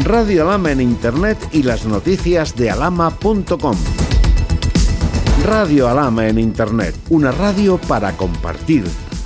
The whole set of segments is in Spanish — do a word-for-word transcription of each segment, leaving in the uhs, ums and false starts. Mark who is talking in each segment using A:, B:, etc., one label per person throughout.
A: Radio Alhama en Internet y las noticias de alhama punto com. Radio Alhama en Internet, una radio para compartir.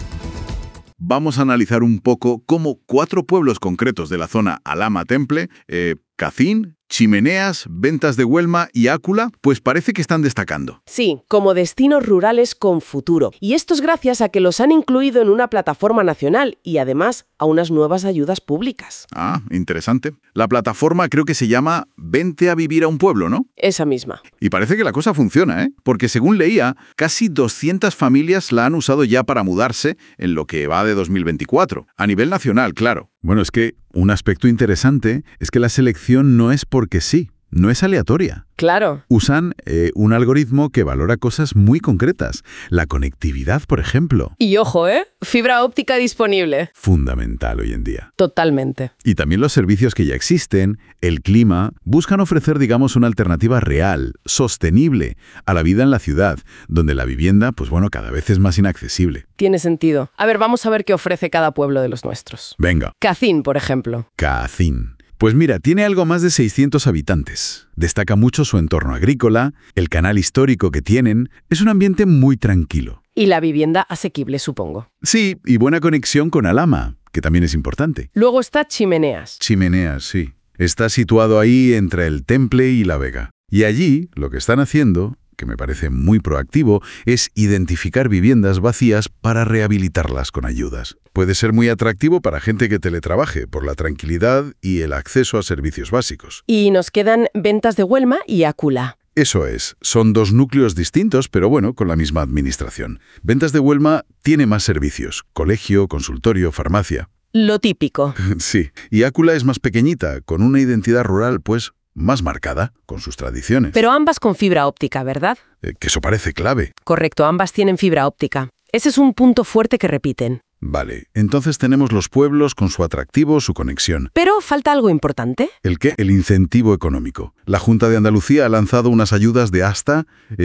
B: Vamos a analizar un poco cómo cuatro pueblos concretos de la zona Alhama Temple, eh, Cacín, Chimeneas, Ventas de Huelma y Ácula, pues parece que están destacando.
C: Sí, como destinos rurales con futuro. Y esto es gracias a que los han incluido en una plataforma nacional y además a unas nuevas ayudas públicas.
B: Ah, interesante. La plataforma creo que se llama Vente a vivir a un pueblo, ¿no?
C: Esa misma.
B: Y parece que la cosa funciona, ¿eh? Porque según leía, casi doscientas familias la han usado ya para mudarse en lo que va de dos mil veinticuatro. A nivel nacional, claro. Bueno, es que un aspecto interesante es que la selección no es porque sí, no es aleatoria.
C: Claro.
B: Usan eh, un algoritmo que valora cosas muy concretas. La conectividad, por ejemplo.
C: Y ojo, ¿eh? Fibra óptica disponible.
B: Fundamental hoy en día.
C: Totalmente.
B: Y también los servicios que ya existen, el clima, buscan ofrecer, digamos, una alternativa real, sostenible, a la vida en la ciudad, donde la vivienda, pues bueno, cada vez es más inaccesible.
C: Tiene sentido. A ver, vamos a ver qué ofrece cada pueblo de los nuestros.
B: Venga.
C: Cacín, por ejemplo.
B: Cacín. Pues mira, tiene algo más de seiscientos habitantes. Destaca mucho su entorno agrícola, el canal histórico que tienen. Es un ambiente muy tranquilo.
C: Y la vivienda asequible, supongo.
B: Sí, y buena conexión con Alhama, que también es importante.
C: Luego está Chimeneas.
B: Chimeneas, sí. Está situado ahí entre el Temple y La Vega. Y allí, lo que están haciendo, que me parece muy proactivo, es identificar viviendas vacías para rehabilitarlas con ayudas. Puede ser muy atractivo para gente que teletrabaje, por la tranquilidad y el acceso a servicios básicos.
C: Y nos quedan Ventas de Huelma y Ácula.
B: Eso es. Son dos núcleos distintos, pero bueno, con la misma administración. Ventas de Huelma tiene más servicios: colegio, consultorio, farmacia.
C: Lo típico.
B: Sí. Y Ácula es más pequeñita, con una identidad rural, pues, más marcada, con sus tradiciones.
C: Pero ambas con fibra óptica, ¿verdad?
B: Eh, que eso parece clave.
C: Correcto, ambas tienen fibra óptica. Ese es un punto fuerte que repiten.
B: Vale, entonces tenemos los pueblos con su atractivo, su conexión.
C: Pero falta algo importante.
B: ¿El qué? El incentivo económico. La Junta de Andalucía ha lanzado unas ayudas de hasta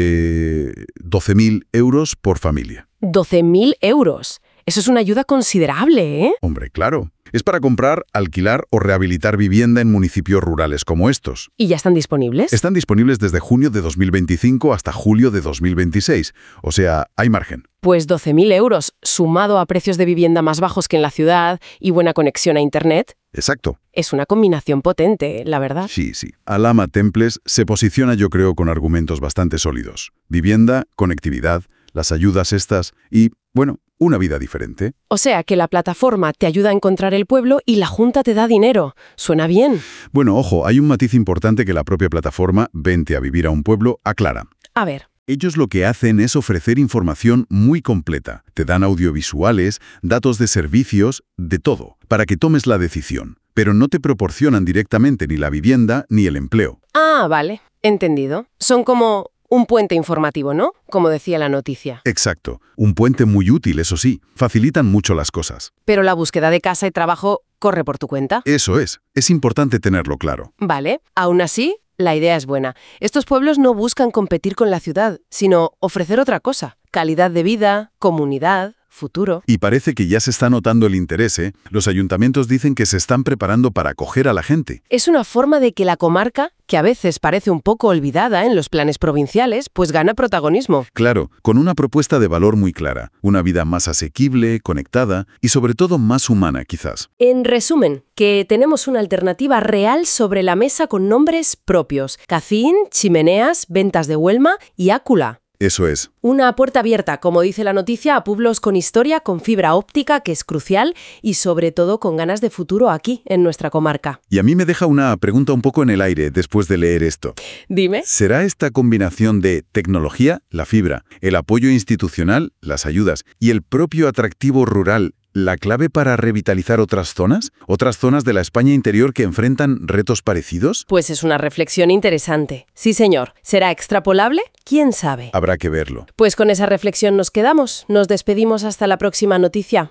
B: eh, doce mil euros por familia.
C: doce mil euros. Eso es una ayuda considerable, ¿eh?
B: Hombre, claro. Es para comprar, alquilar o rehabilitar vivienda en municipios rurales como estos.
C: ¿Y ya están disponibles?
B: Están disponibles desde junio de dos mil veinticinco hasta julio de dos mil veintiséis. O sea, hay margen.
C: Pues doce mil euros, sumado a precios de vivienda más bajos que en la ciudad y buena conexión a Internet.
B: Exacto.
C: Es una combinación potente, la verdad.
B: Sí, sí. Alhama Temples se posiciona, yo creo, con argumentos bastante sólidos. Vivienda, conectividad, las ayudas estas y, bueno, una vida diferente.
C: O sea, que la plataforma te ayuda a encontrar el pueblo y la Junta te da dinero. ¿Suena bien?
B: Bueno, ojo, hay un matiz importante que la propia plataforma Vente a vivir a un pueblo aclara.
C: A ver.
B: Ellos lo que hacen es ofrecer información muy completa. Te dan audiovisuales, datos de servicios, de todo, para que tomes la decisión. Pero no te proporcionan directamente ni la vivienda ni el empleo.
C: Ah, vale. Entendido. Son como un puente informativo, ¿no? Como decía la noticia.
B: Exacto. Un puente muy útil, eso sí. Facilitan mucho las cosas.
C: Pero la búsqueda de casa y trabajo corre por tu cuenta.
B: Eso es. Es importante tenerlo claro.
C: Vale. Aún así, la idea es buena. Estos pueblos no buscan competir con la ciudad, sino ofrecer otra cosa. Calidad de vida, comunidad, futuro.
B: Y parece que ya se está notando el interés, ¿eh? Los ayuntamientos dicen que se están preparando para acoger a la gente.
C: Es una forma de que la comarca, que a veces parece un poco olvidada en los planes provinciales, pues gana protagonismo.
B: Claro, con una propuesta de valor muy clara. Una vida más asequible, conectada y sobre todo más humana, quizás.
C: En resumen, que tenemos una alternativa real sobre la mesa con nombres propios. Cacín, Chimeneas, Ventas de Huelma y Ácula.
B: Eso es.
C: Una puerta abierta, como dice la noticia, a pueblos con historia, con fibra óptica, que es crucial, y sobre todo con ganas de futuro aquí, en nuestra comarca.
B: Y a mí me deja una pregunta un poco en el aire después de leer esto.
C: Dime.
B: ¿Será esta combinación de tecnología, la fibra, el apoyo institucional, las ayudas, y el propio atractivo rural la clave para revitalizar otras zonas? ¿Otras zonas de la España interior que enfrentan retos parecidos?
C: Pues es una reflexión interesante. Sí, señor. ¿Será extrapolable? ¿Quién sabe?
B: Habrá que verlo.
C: Pues con esa reflexión nos quedamos. Nos despedimos hasta la próxima noticia.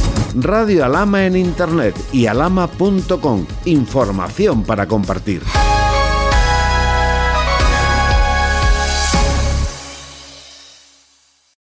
A: Radio Alhama en Internet y alhama punto com. Información para compartir.